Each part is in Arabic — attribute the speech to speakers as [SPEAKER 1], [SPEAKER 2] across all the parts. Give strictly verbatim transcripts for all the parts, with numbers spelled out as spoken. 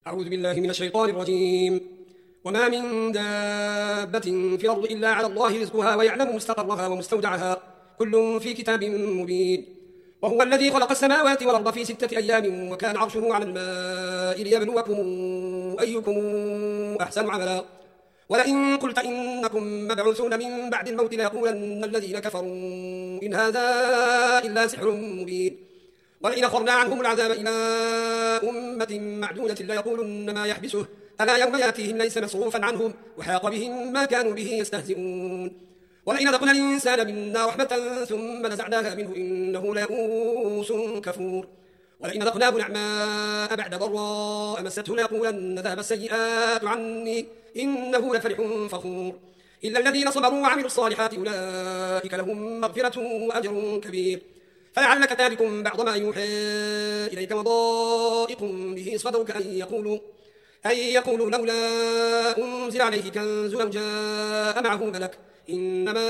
[SPEAKER 1] أعوذ بالله من الشيطان الرجيم. وما من دابة في الأرض إلا على الله رزقها ويعلم مستقرها ومستودعها كل في كتاب مبين. وهو الذي خلق السماوات والأرض في ستة أيام وكان عرشه على الماء ليبلوكم أيكم أحسن عملا. ولئن قلت إنكم مبعوثون من بعد الموت ليقولن الذين كفروا إن هذا إلا سحر مبين. ولئن أخرنا عنهم العذاب إلى أمة معدودة ليقولن ما يحبسه ألا يوم يأتيهم ليس مصروفا عنهم وحاق بهم ما كانوا به يستهزئون. ولئن أذقنا الإنسان منا رحمة ثم نزعناها منه إنه ليئوس كفور. ولئن أذقناه نعماء بعد ضراء مسته ليقولن ذهب السيئات عني إنه لفرح فخور. إلا الذين صبروا وعملوا الصالحات أولئك لهم مغفرة وأجر كبير. فلعلك تارك بعض ما يوحى إليك وضائق به صدرك أن يقولوا أن يقولوا لولا أنزل عليه كنز أو جاء معه ملك إنما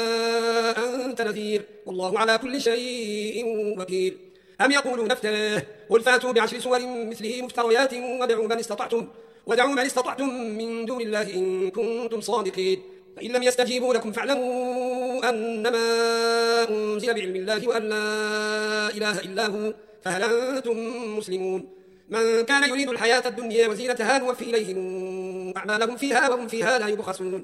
[SPEAKER 1] أنت نذير والله على كل شيء وكيل. أم يقولون افتراه قل فاتوا بعشر سور مثله مفتريات ودعوا من استطعتم ودعوا من استطعتم من دون الله إن كنتم صادقين. فإن لم يستجيبوا لكم فاعلموا أنما أنزل بعلم الله وأن لا إله إلا هو فهل أنتم مسلمون. من كان يريد الحياة الدنيا وزينتها نوفي إليهم أعمالهم فيها وهم فيها لا يبخسون.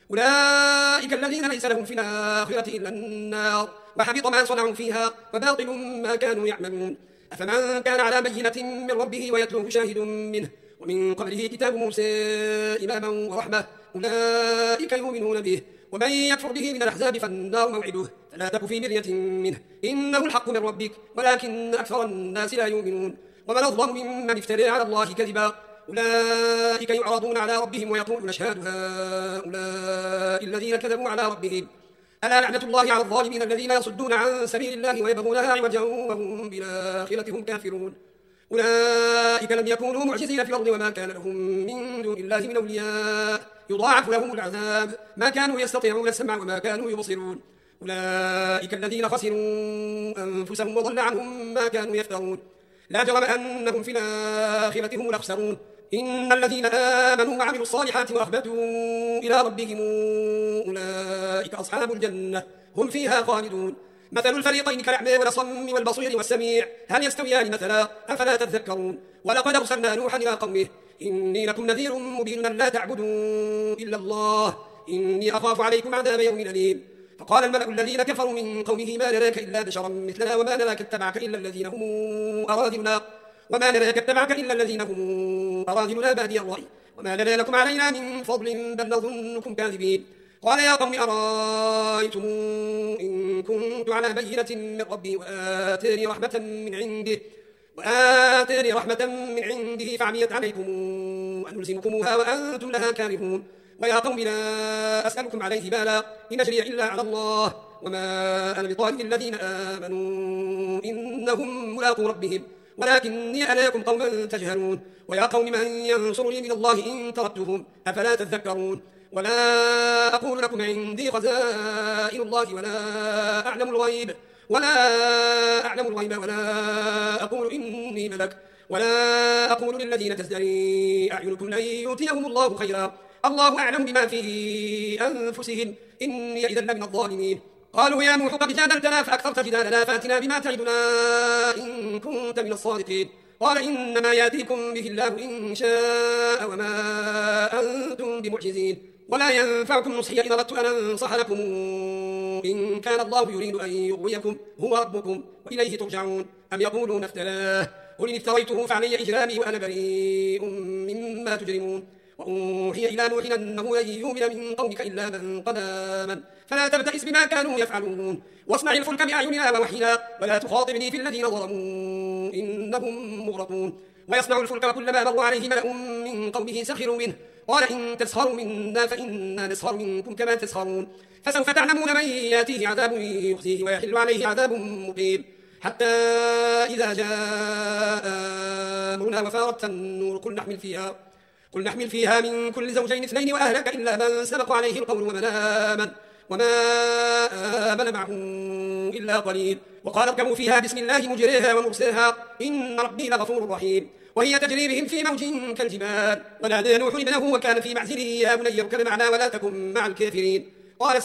[SPEAKER 1] أولئك الذين ليس لهم في الآخرة إلا النار وحبط ما صنعوا فيها وباطل ما كانوا يعملون. أفمن كان على بينة من ربه ويتلوه شاهد منه ومن قبله كتاب موسى إماما ورحمة أولئك يؤمنون به. ومن يكفر به من الأحزاب فالنار موعده فلا تك في مرية منه إنه الحق من ربك ولكن أكثر الناس لا يؤمنون. ومن أظلم ممن افترى على الله كذبا أولئك يعرضون على ربهم ويقولون اشهدوا هؤلاء الذين كذبوا على ربهم ألا لعنة الله على الظالمين الذين يصدون عن سبيل الله ويبغونها عوجا وهم بالآخرة هم كافرون. أولئك لم يكونوا معجزين في الأرض وما كان لهم من دون الله من أولياء يضاعف لهم العذاب ما كانوا يستطيعون السمع وما كانوا يبصرون. أولئك الذين خسروا أنفسهم وضل عنهم ما كانوا يفترون. لا جرم أنهم في الآخرة هم الأخسرون. إن الذين آمنوا وعملوا الصالحات وأخبتوا إلى ربهم أولئك أصحاب الجنة هم فيها خالدون. مثل الفريقين كالأعمى والأصم والبصير والسميع هل يستويان مثلا أفلا تذكرون. ولقد أرسلنا نوحا إلى قومه إني لكم نذير مبين لا تعبدوا إلا الله إني أخاف عليكم عذاب يوم أليم. فقال الملأ الذين كفروا من قومه ما نراك إلا بشرا مثلنا وما نراك اتبعك إلا الذين هم أراذلنا وما نراك اتبعك إلا الذين هم أراذلنا بادي الرأي وما لنا لكم علينا من فضل بل نظنكم كاذبين. قال يا قوم أرأيتم إن كنت على بينة من ربي وآتاني رحمة من عنده وآتاني رحمة من عنده فعميت عليكم أنلزمكموها وأنتم لها كارهون. ويا قوم لا أسألكم عليه بالا إن أجري إلا على الله وما أنا بطارد الذين آمنوا إنهم ملاقو ربهم ولكني أراكم قوما تجهلون. ويا قوم من ينصرني من الله إن تركتهم أفلا تذكرون. ولا أقول لكم عندي خزائن الله ولا أعلم الغيب ولا أعلم الغيب ولا أقول إني ملك ولا أقول للذين تزدري أعينكم لن يؤتيهم الله خيرا الله أعلم بما في أنفسهم إني إذا لمن الظالمين. قالوا يا نوح قد جادلتنا فأكثرت جدالنا فأتنا بما تعدنا إن كنت من الصادقين. قال إنما يأتيكم به الله إن شاء وما أنتم بمعجزين. ولا ينفعكم نصحي إن أردت أن أنصح لكم إن كان الله يريد أن يغويكم هو ربكم وإليه ترجعون. أم يقولون افتراه قل إن افتريته فعلي إجرامي وأنا بريء مما تجرمون. وأوحي إلى نوح أنه لن يؤمن من قومك إلا من قد آمن فلا تبتئس بما كانوا يفعلون واصنع الفلك بأعيننا ووحينا ولا تخاطبني في الذين ظلموا إنهم مغرقون. ويصنع الفلك وكلما مر عليه ملأ من قومه سخروا منه قال إن تسخروا منا فإنا نسخر منكم كما تسخرون. فسوف تعلمون من يأتيه عذاب يخزيه ويحل عليه عذاب مقيم. حتى إذا جاء أمرنا وفارت النور قل نحمل فيها قل نحمل فيها من كل زوجين اثنين وأهلك إلا من سبق عليه القول ومن آمن وما آمن معه إلا قليل. وقال اركبوا فيها بسم الله مجريها ومرساها إن ربي لغفور رحيم. وهي تجري بهم في موج كالجبال. ونادى نوح ابنه وكان في معزله يا بني اركب معنا ولا تكن مع الكافرين. قال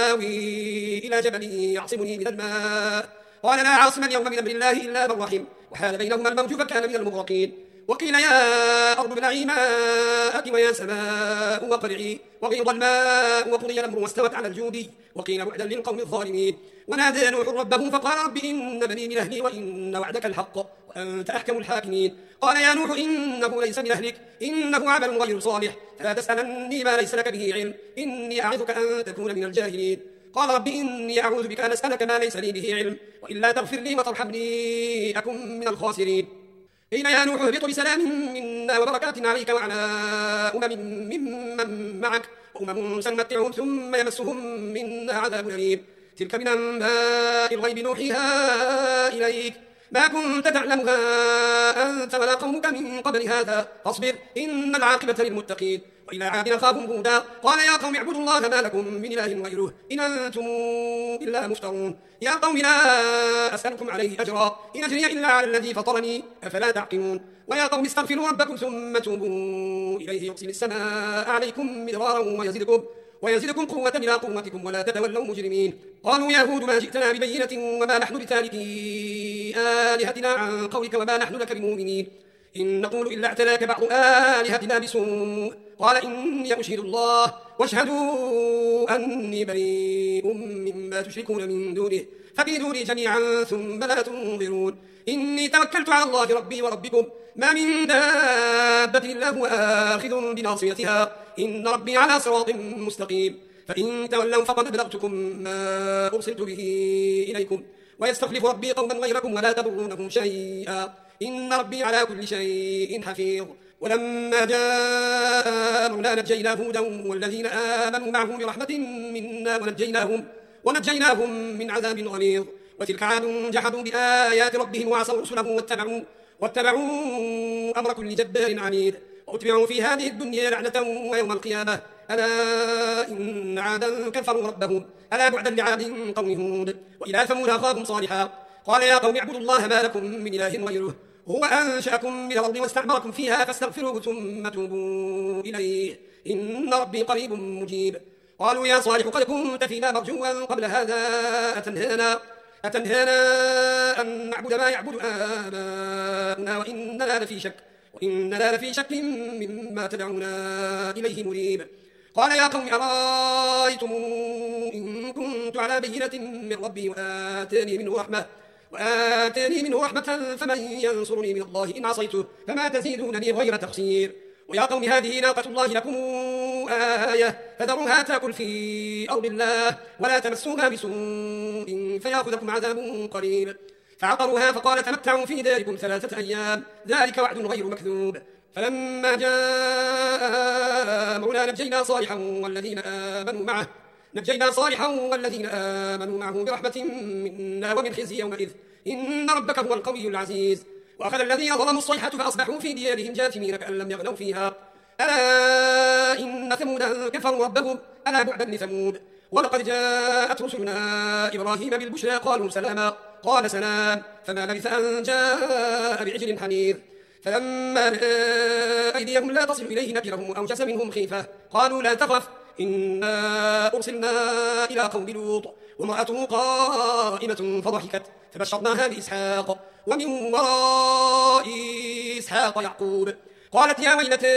[SPEAKER 1] سآوي إلى جبل يعصمني من الماء قال لا عاصم اليوم من أمر الله إلا من رحم وحال بينهما الموج فكان من المغرقين. وقيل يا أرض ابلعي ماءك ويا سماء وقلعي وغيض الماء وقضي الأمر واستوت على الجود وقيل بعدا للقوم الظالمين. ونادى نوح ربه فقال رب إن بني من أهلي وإن وعدك الحق وأنت أحكم الحاكمين. قال يا نوح إنه ليس من أهلك إنه عمل غير صالح فلا تسألني ما ليس لك به علم إني أعظك أن تكون من الجاهلين. قال رب إني أعوذ بك أن أسألك ما ليس لي به علم وإلا تغفر لي وترحمني أكن من الخاسرين. قيل يا نوح اهبط بسلام منا وبركات عليك وعلى أمم ممن معك وأمم سنمتعهم ثم يمسهم منا عذاب أليم. تلك من أنباء الغيب نوحيها إليك ما كنت تعلمها أنت ولا قومك من قبل هذا فاصبر إن العاقبة للمتقين. وإلى عاد أخاهم هودا قال يا قوم اعبدوا الله ما لكم من إله غيره إن أنتم إلا مفترون. يا قوم لا أسألكم عليه أجرا إن أجري إلا على الذي فطرني أفلا تعقلون. ويا قوم استغفروا ربكم ثم توبوا إليه يرسل السماء عليكم مدرارا ويزدكم ويزدكم قوة إلى قوتكم ولا تتولوا مجرمين. قالوا يا هود ما جئتنا ببينة وما نحن بتاركي آلهتنا عن قولك وما نحن لك بمؤمنين إن نقول إلا اعتلاك بعض آلهتنا بسوء. قال إني أشهد الله واشهدوا أني بريء مما تشركون من دونه فكيدوني جميعا ثم لا تنظرون. إني توكلت على الله ربي وربكم ما من دابة إلا هو آخذ بناصيتها إن ربي على صراط مستقيم. فإن تولوا فقد أبلغتكم ما أرسلت به إليكم ويستخلف ربي قوما غيركم ولا تضرونهم شيئا إن ربي على كل شيء حفيظ. ولما جاء أمرنا نجينا هودا والذين آمنوا معه برحمة منا ونجيناهم, ونجيناهم من عذاب غليظ. وتلك عاد جحدوا بآيات ربهم وعصوا رسله واتبعوا, واتبعوا أمر كل جبار عنيد وأتبعوا في هذه الدنيا لعنة ويوم القيامة ألا إن عادا كفروا ربهم ألا بعدا لعاد قوم هود. وإلى ثمود أخاهم صالحا قال يا قوم اعبدوا الله ما لكم من إله غيره هو أنشأكم من الأرض واستعمركم فيها فاستغفروه ثم توبوا إليه إن ربي قريب مجيب. قالوا يا صالح قد كنت فينا مرجوا قبل هذا أتنهانا, أتنهانا أن نعبد ما يعبد آباؤنا وإننا لفي شك وإننا لفي شك مما تدعونا إليه مريب. قال يا قوم أرأيتم إن كنت على بينة من ربي وآتاني منه رحمة وآتاني منه رحمة فمن ينصرني من الله إن عصيته فما تزيدونني غير تخسير. ويا قوم هذه ناقة الله لكم آية فذروها تأكل في أرض الله ولا تمسوها بسوء فيأخذكم عذاب قريب. فعقروها فقال تمتعوا في داركم ثلاثة أيام ذلك وعد غير مكذوب. فلما جاء أمرنا نجينا صالحا والذين آمنوا معه نجينا صالحا والذين آمنوا معه برحمة منا ومن خزي يومئذ إن ربك هو القوي العزيز. وأخذ الذين ظلموا الصيحة فأصبحوا في ديارهم جاثمين كأن لم يغنوا فيها ألا إن ثمودا كفروا ربهم ألا بعدا لثمود. ولقد جاءت رسلنا إبراهيم بالبشرى قالوا سلاما قال سلام فما لبث أن جاء بعجل حنيذ. فلما رأى أيديهم لا تصل إليه نكرهم وأوجس منهم خيفة قالوا لا تخف إنا أرسلنا إلى قوم لوط وامرأته قائمة فضحكت فبشرناها بإسحاق ومن وراء إسحاق يعقوب. قالت يا ويلتى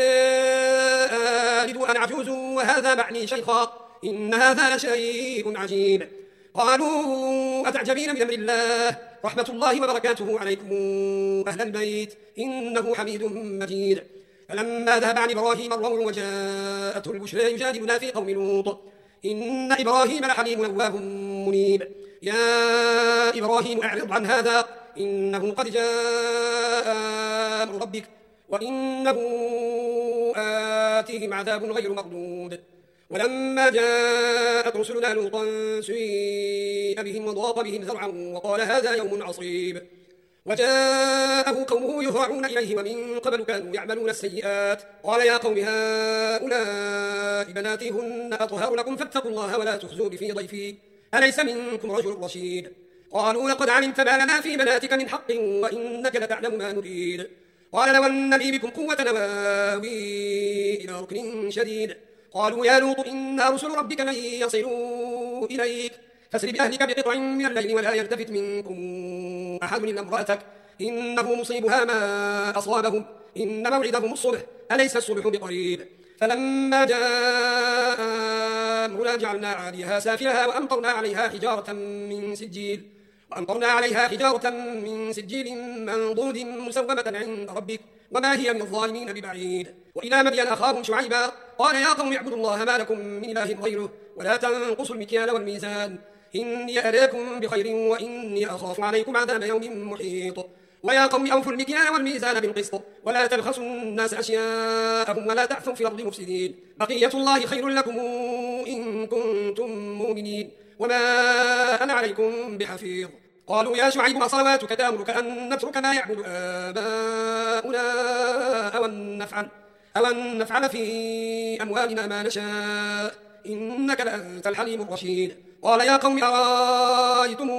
[SPEAKER 1] ألد وأنا عجوز وهذا بعلي شيخا إن هذا لشيء عجيب. قالوا أتعجبين من أمر الله رحمة الله وبركاته عليكم أهل البيت إنه حميد مجيد. فلما ذهب عن إبراهيم الروع وجاءته البشرى يجادلنا في قوم لوط إن إبراهيم لحليم أواه منيب. يا إبراهيم أعرض عن هذا إنه قد جاء أمر ربك وإنه آتيهم عذاب غير مردود. ولما جاءت رسلنا لوطا سيء بهم وضاق بهم ذرعا وقال هذا يوم عصيب. وجاءه قومه يهرعون إليه ومن قبل كانوا يعملون السيئات قال يا قوم هؤلاء بناتي هن أطهر لكم فاتقوا الله ولا تخزوا في ضيفي أليس منكم رجل رشيد. قالوا لقد علمت ما لنا في بناتك من حق وإنك لتعلم ما نريد. قال لو أن لي بكم قوة نواوي إلى ركن شديد. قالوا يا لوط إنا رسل ربك لن يصلوا إليك فاسر بأهلك بقطع من الليل ولا يلتفت منكم أحد إلا امرأتك إنه مصيبها ما أصابهم إن موعدهم الصبح أليس الصبح بقريب. فلما جاء أمرنا جعلنا عاليها سافلها وأمطرنا عليها حجارة من سجيل وأمطرنا عليها حجارة من سجيل منضود مسومة عند ربك وما هي من الظالمين ببعيد. وإلى مدين أخاهم شعيبا قال يا قوم اعبدوا الله ما لكم من إله غيره ولا تنقصوا المكيال والميزان إني أراكم بخير وإني أخاف عليكم عذاب يوم محيط. ويا قوم أوفوا المكيال والميزان بالقسط ولا تبخسوا الناس أشياءهم ولا تعثوا في الأرض مفسدين بقية الله خير لكم إن كنتم مؤمنين وما أنا عليكم بحفيظ. قالوا يا شعيب صلواتك تأمرك أن نترك ما يعبد آباؤنا أو أن نفعل, أو أن نفعل في أموالنا ما نشاء إنك لأنت الحليم الرشيد. قال يا قوم أرأيتم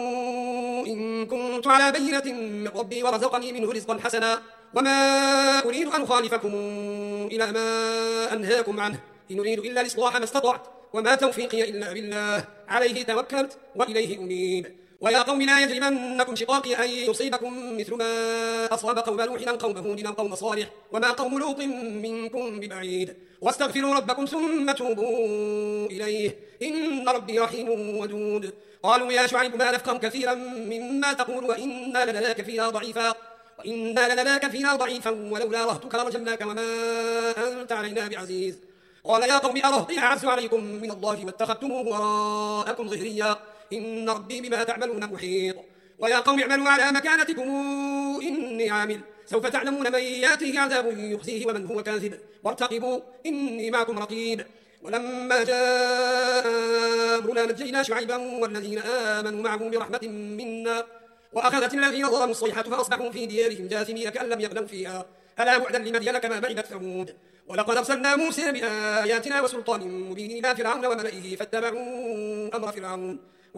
[SPEAKER 1] إن كنت على بينة من ربي ورزقني منه رزقا حسنا وما أريد أن أخالفكم إلى ما أنهاكم عنه إن أريد إلا الإصلاح ما استطعت وما توفيقي إلا بالله عليه توكلت وإليه أنيب. ويا قوم لا يجرمنكم شقاقي أن يصيبكم مثل ما أصاب قوم نوح أو قوم هود أو قوم صالح وما قوم لوط منكم ببعيد واستغفروا ربكم ثم توبوا إليه إن ربي رحيم ودود. قالوا يا شعيب ما نفقه كثيرا مما تقول وإنا لنراك فينا ضعيفا وإنا لنراك فينا ضعيفا ولولا رهتك لرجمناك وما أنت علينا بعزيز. قال يا قوم أرهطي أعز عليكم من الله واتخذتموه وراءكم ظهريا إن ربي بما تعملون محيط. ويا قوم اعملوا على مكانتكم إني عامل سوف تعلمون من يأتيه عذاب يخزيه ومن هو كاذب وارتقبوا إني معكم رقيب. ولما جاء أمرنا نجينا شعيبا والذين آمنوا معه برحمة منا وأخذت الذين ظلموا الصيحة فأصبحوا في ديارهم جاثمين كأن لم يغنوا فيها ألا بعدا لمدين كما بعدت ثمود. ولقد أرسلنا موسى بآياتنا وسلطان مبين إلى فرعون وملئه فاتبعوا أمر فرعون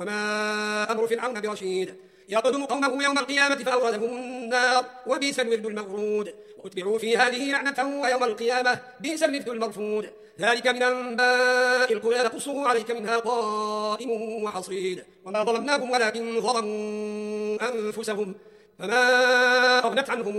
[SPEAKER 1] وما أمر فرعون برشيد يقدم قومه يوم القيامة فأوردهم النار وبئس الورد المورود واتبعوا في هذه لعنة ويوم القيامة بئس الرفد المرفود. ذلك من أنباء القرى نقصه عليك منها قائم وحصيد. وما ظلمناهم ولكن ظلموا أنفسهم فما أغنت عنهم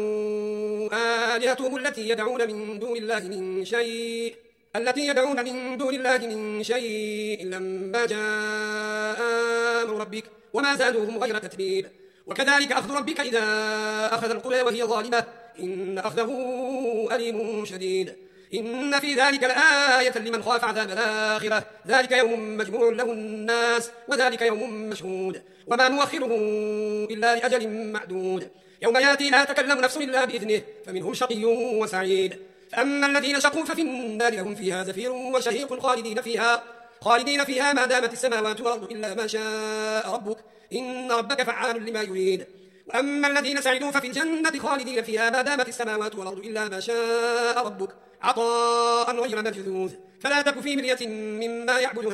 [SPEAKER 1] آلهتهم التي يدعون من دون الله من شيء التي يدعون من دون الله من شيء لما جاء أمر ربك وما زادوهم غير تتبيب. وكذلك أخذ ربك إذا أخذ القرى وهي ظالمة إن أخذه أليم شديد. إن في ذلك لآية لمن خاف عذاب الآخرة ذلك يوم مجموع له الناس وذلك يوم مشهود وما نؤخره إلا لأجل معدود. يوم يأتي لا تكلم نفس إلا بإذنه فمنهم شقي وسعيد. فأما الذين شقوا ففي النار لهم فيها زفير وشهيق خالدين فيها خالدين فيها ما دامت السماوات والأرض إلا ما شاء ربك إن ربك فعال لما يريد. وأما الذين سعدوا ففي الجنة خالدين فيها ما دامت السماوات والأرض إلا ما شاء ربك عطاء غير مجذوذ. فلا تك في مرية مما يعبد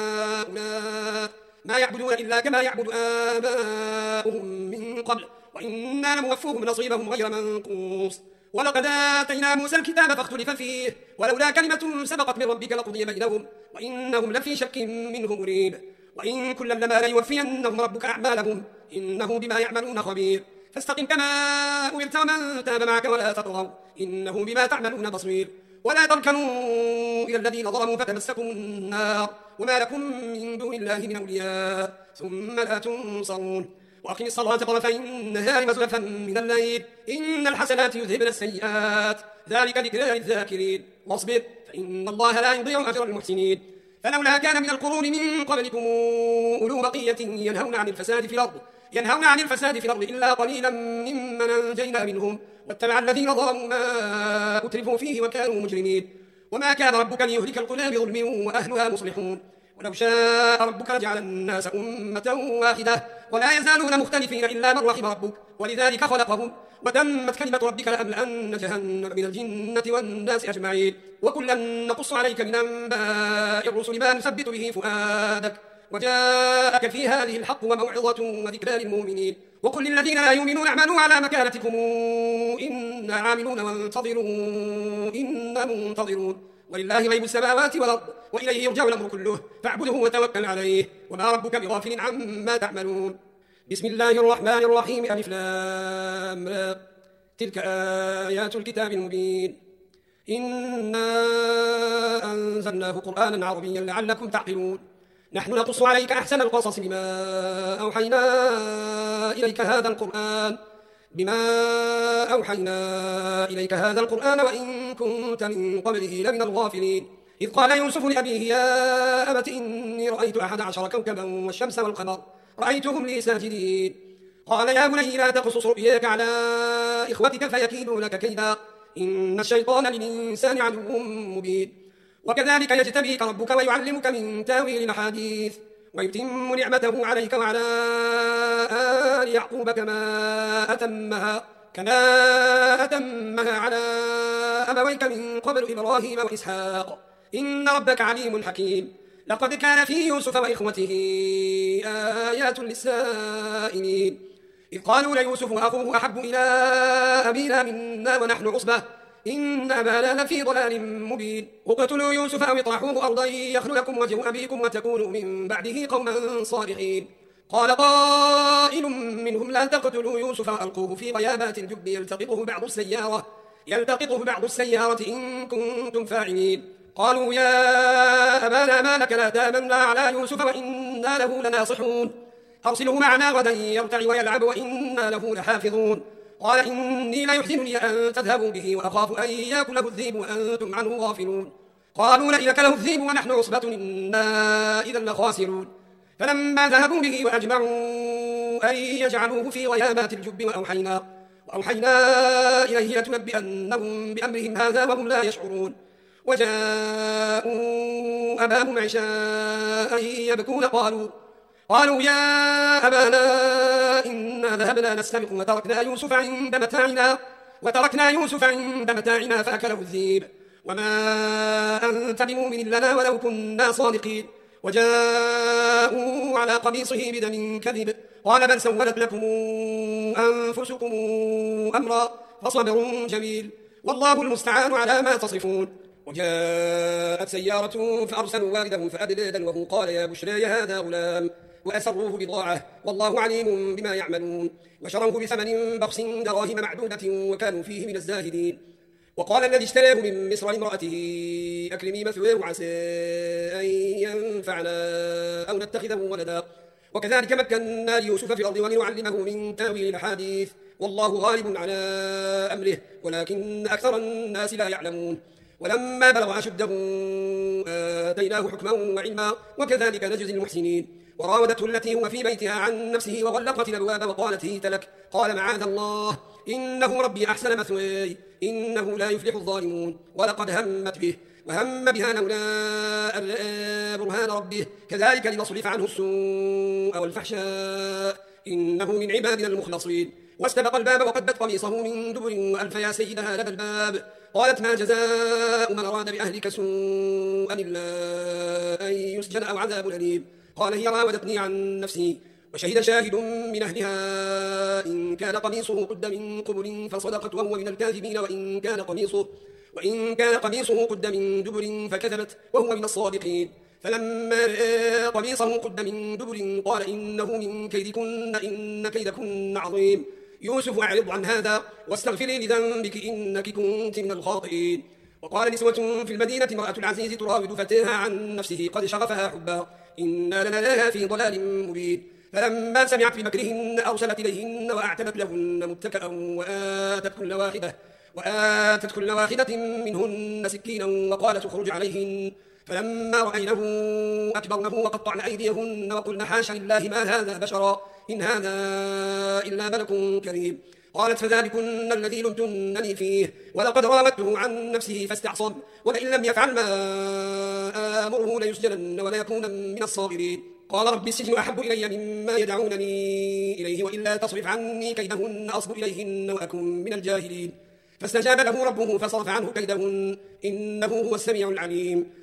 [SPEAKER 1] هؤلاء ما يعبدون إلا كما يعبد آباؤهم من قبل وإنا لموفوهم نصيبهم غير منقوص. ولقد آتينا موسى الكتاب فاختلف فيه ولولا كلمة سبقت من ربك لقضي بينهم وإنهم لفي شك منه مريب. وإن كلا لما ليوفينهم ربك أعمالهم إنه بما يعملون خبير. فاستقم كما أمرت ومن تاب معك ولا تطغوا إنه بما تعملون بصير. ولا تركنوا إلى الذين ظلموا فتمسكم النار وما لكم من دون الله من أولياء ثم لا تنصرون. وأقم الصلاة طرفي النهار وزلفا من الليل إن الحسنات يذهبن السيئات ذلك ذكرى للذاكرين. واصبر فإن الله لا يضيع أجر المحسنين. فلولا كان من القرون من قبلكم أولو بقية ينهون عن الفساد في الأرض ينهون عن الفساد في الأرض إلا قليلا ممن أنجينا منهم واتبع الذين ظلموا ما أترفوا فيه وكانوا مجرمين. وما كان ربك ليهلك القرى بظلم وأهلها مصلحون. ولو شاء ربك لجعل الناس أمة واحدة ولا يزالون مختلفين إلا من رحم ربك ولذلك خلقهم وتمت كلمة ربك لأملأن جهنم من الجنة والناس أجمعين. وكلا نقص عليك من أنباء الرسل ما نثبت به فؤادك وجاءك في هذه الحق وموعظة وذكرى للمؤمنين وقل للذين لا يؤمنون اعملوا على مكانتكم إنا عاملون وانتظروا إنا منتظرون ولله غيب السماوات والأرض وإليه يرجع الأمر كله فاعبده وتوكل عليه وما ربك بغافل عما تعملون. بسم الله الرحمن الرحيم. ألف لام را. تلك آيات الكتاب المبين. إنا أنزلناه قرآنا عربيا لعلكم تعقلون. نحن نقص عليك أحسن القصص بما أوحينا إليك هذا القرآن بما أوحينا إليك هذا القرآن وإن كنت من قبله لمن الغافلين. إذ قال يوسف لأبيه يا أبت إني رأيت أحد عشر كوكبا والشمس والقمر رأيتهم لي ساجدين. قال يا بني لا تقصص رؤياك على إخوتك فيكيدوا لك كيدا إن الشيطان للإنسان عدو مبين. وكذلك يجتبيك ربك ويعلمك من تاويل الأحاديث ويتم نعمته عليك وعلى آل يعقوب كما أتمها كما أتمها على أبويك من قبل إبراهيم وإسحاق إن ربك عليم حكيم. لقد كان في يوسف وإخوته آيات للسائلين إذ قالوا ليوسف وأخوه أحب إلى أبينا منا ونحن عصبة إن أبانا لفي ضلال مبين. اقتلوا يوسف أو اطرحوه أرضا يخل لكم وجه أبيكم وتكونوا من بعده قوما صالحين. قال قائل منهم لا تقتلوا يوسف وألقوه في غيابات الجب يلتقطه بعض السيارة يلتقطه بعض السيارة إن كنتم فاعلين. قالوا يا أبانا ما لك لا تامنا على يوسف وإنا له لناصحون أرسله معنا غدا يرتع ويلعب وإنا له لحافظون. قال إني لا يحزنني أن تذهبوا به وأخاف أن يأكله الذئب وأنتم عنه غافلون. قالوا لئن أكله الذئب ونحن عصبة إنا إذا لخاسرون. فلما ذهبوا به وأجمعوا أن يجعلوه في غيابات الجب وأوحينا, وأوحينا إليه لتنبئنهم بأمرهم هذا وهم لا يشعرون. وجاءوا أباهم عشاء يبكون قالوا قالوا يا أبانا إنا ذهبنا نستبق وتركنا يوسف عند متاعنا وتركنا يوسف عند متاعنا فأكله الذئب وما أنت بمؤمن لنا ولو كنا صادقين. وجاءوا على قميصه بدم كذب قال بل سولت لكم أنفسكم أمرا فصبر جميل والله المستعان على ما تصفون. وجاءت سيارة فأرسلوا واردهم فأدلى دلوه قال يا بشرى هذا غلام وأسروه بضاعة والله عليم بما يعملون. وشروه بثمن بخس دراهم معدودة وكانوا فيه من الزاهدين. وقال الذي اشتراه من مصر لامرأته أكرمي مثواه عسى أن ينفعنا أو نتخذه ولدا وكذلك مكنا ليوسف في الأرض ولنعلمه من تاويل الأحاديث والله غالب على أمره ولكن أكثر الناس لا يعلمون. ولما بلغ أشده آتيناه حكما وعلما وكذلك نجزي المحسنين. وراودته التي هو في بيتها عن نفسه وغلقت الأبواب وقالت هيت لك قال معاذ الله إنه ربي أحسن مثواي إنه لا يفلح الظالمون. ولقد همت به وهم بها لولا أن رأى برهان ربه كذلك لنصرف عنه السوء والفحشاء إنه من عبادنا المخلصين. واستبق الباب وقدت قميصه من دبر وألف يا سيدها لدى الباب قالت ما جزاء من أراد بأهلك سوءا إلا أن يسجن أو عذاب أليم. قال هي راودتني عن نفسي وشهد شاهد من أهلها إن كان قميصه قد من قبل فصدقت وهو من الكاذبين وإن كان قميصه وإن كان قميصه قد من دبر فكذبت وهو من الصادقين. فلما رأى قميصه قد من دبر قال إنه من كيدكن إن كيدكن عظيم. يوسف أعرض عن هذا واستغفري لذنبك إنك كنت من الخاطئين. وقال نسوة في المدينة امرأة العزيز تراود فتاها عن نفسه قد شغفها حبا إنا لنراها في ضلال مبين. فلما سمعت بمكرهن أرسلت إليهن وأعتدت لهن متكئا وآتت كل واحدة وآتت كل واحدة منهن سكينا وقالت اخرج عليهن. فلما رأينه أكبرنه وقطعن أيديهن وقلن حاش لله ما هذا بشرا إن هذا إلا ملك كريم. قالت فذلكن الذي لمتنني فيه ولقد راودته عن نفسه فاستعصم ولئن لم يفعل ما آمره ليسجنن وليكونن من الصاغرين. قال رب السجن أحب إلي مما يدعونني إليه وإلا تصرف عني كيدهن أصب إليهن وأكن من الجاهلين. فاستجاب له ربه فصرف عنه كيدهن إنه هو السميع العليم.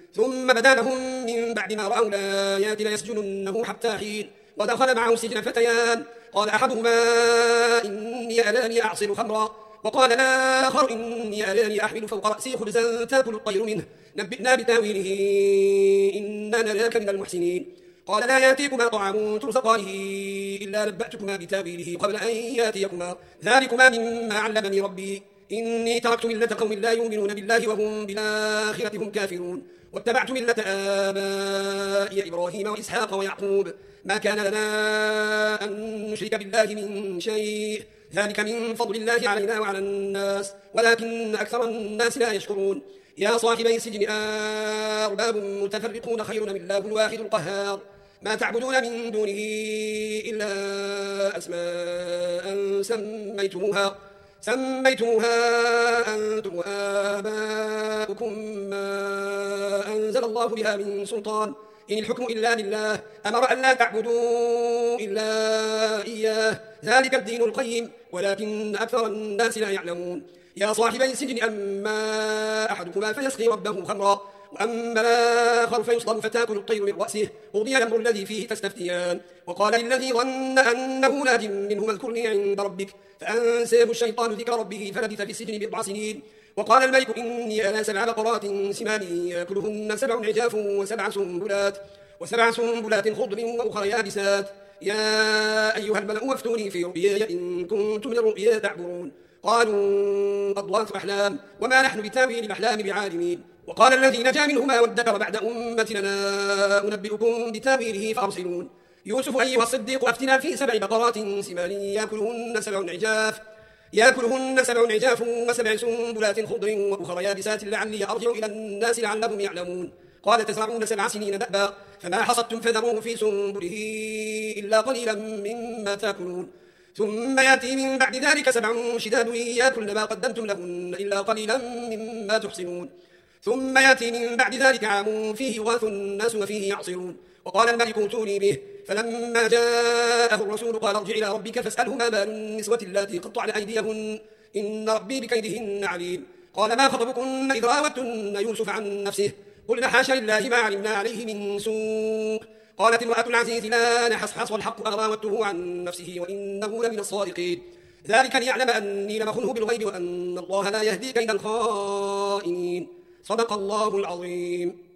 [SPEAKER 1] ثم بدا لهم من بعد ما رأوا الآيات ليسجننه حتى حين. ودخل معه السجن فتيان قال أحدهما إني أراني أعصر خمرا وقال الآخر إني أراني أحمل فوق رأسي خبزا تأكل الطير منه نبئنا بتاويله إنا نراك من المحسنين. قال لا يأتيكما طعام ترزقانه إلا نبأتكما بتاويله قبل أن يأتيكما ذلكما مما علمني ربي إني تركت ملة قوم لا يؤمنون بالله وهم بالآخرة هم كافرون واتبعت ملة آبائي إبراهيم وإسحاق ويعقوب ما كان لنا أن نشرك بالله من شيء ذلك من فضل الله علينا وعلى الناس ولكن أكثر الناس لا يشكرون. يا صاحبي السجن أرباب متفرقون خير من الله الواحد القهار ما تعبدون من دونه إلا أسماء سميتموها سميتموها أنتم وآباؤكم ما أنزل الله بها من سلطان إن الحكم إلا لله أمر أن لا تعبدوا إلا إياه ذلك الدين القيم ولكن أكثر الناس لا يعلمون. يا صاحبي السجن أما أحدكما فيسقي ربه خمرا وأما الآخر فيصلب فتاكل الطير من رأسه قضي الأمر الذي فيه تستفتيان. وقال للذي ظن أنه ناج منهما اذكرني عند ربك فأنساه الشيطان ذكر ربه فلبث في السجن بضع سنين. وقال الملك إني أرى سبع بقرات سمان يأكلهن سبع عجاف وسبع سنبلات وسبع سنبلات خضر وأخرى يابسات يا أيها الملأ وافتوني في رؤياي إن كنتم من الرؤيا تعبرون. قالوا أضغاث أحلام وما نحن بتاويل الأحلام بعالمين. وقال الذي نجا منهما وادكر بعد أمتنا أنبئكم بتاويله فأرسلون. يوسف أيها الصديق أفتنا في سبع بقرات سمان يأكلهن سبع عجاف يأكلهن سبع عجاف وسبع سنبلات خضر وأخرى يابسات لعلي أرجع إلى الناس لعلهم يعلمون. قال تزرعون سبع سنين دأبا فما حصدتم فذروه في سنبله إلا قليلا مما تأكلون ثم يأتي من بعد ذلك سبع شداد يأكلن ما قدمتم لهن إلا قليلا مما تحصنون ثم يأتي من بعد ذلك عام فيه يغاث الناس وفيه يعصرون. وقال الملك ائتوني به فلما جاءه الرسول قال ارجع إلى ربك فاسأله ما بال النسوة اللاتي قطعن أيديهن إن ربي بكيدهن عليم. قال ما خطبكن إذ راوتن يوسف عن نفسه قلنا حاشا لله ما علمنا عليه من سوء. قالت امرأة العزيز لا نحصحص والحق أنا راودته عن نفسه وإنه لمن الصادقين ذلك ليعلم أني لم أخنه بالغيب وأن الله لا يهدي كيد الخائنين. صدق الله العظيم.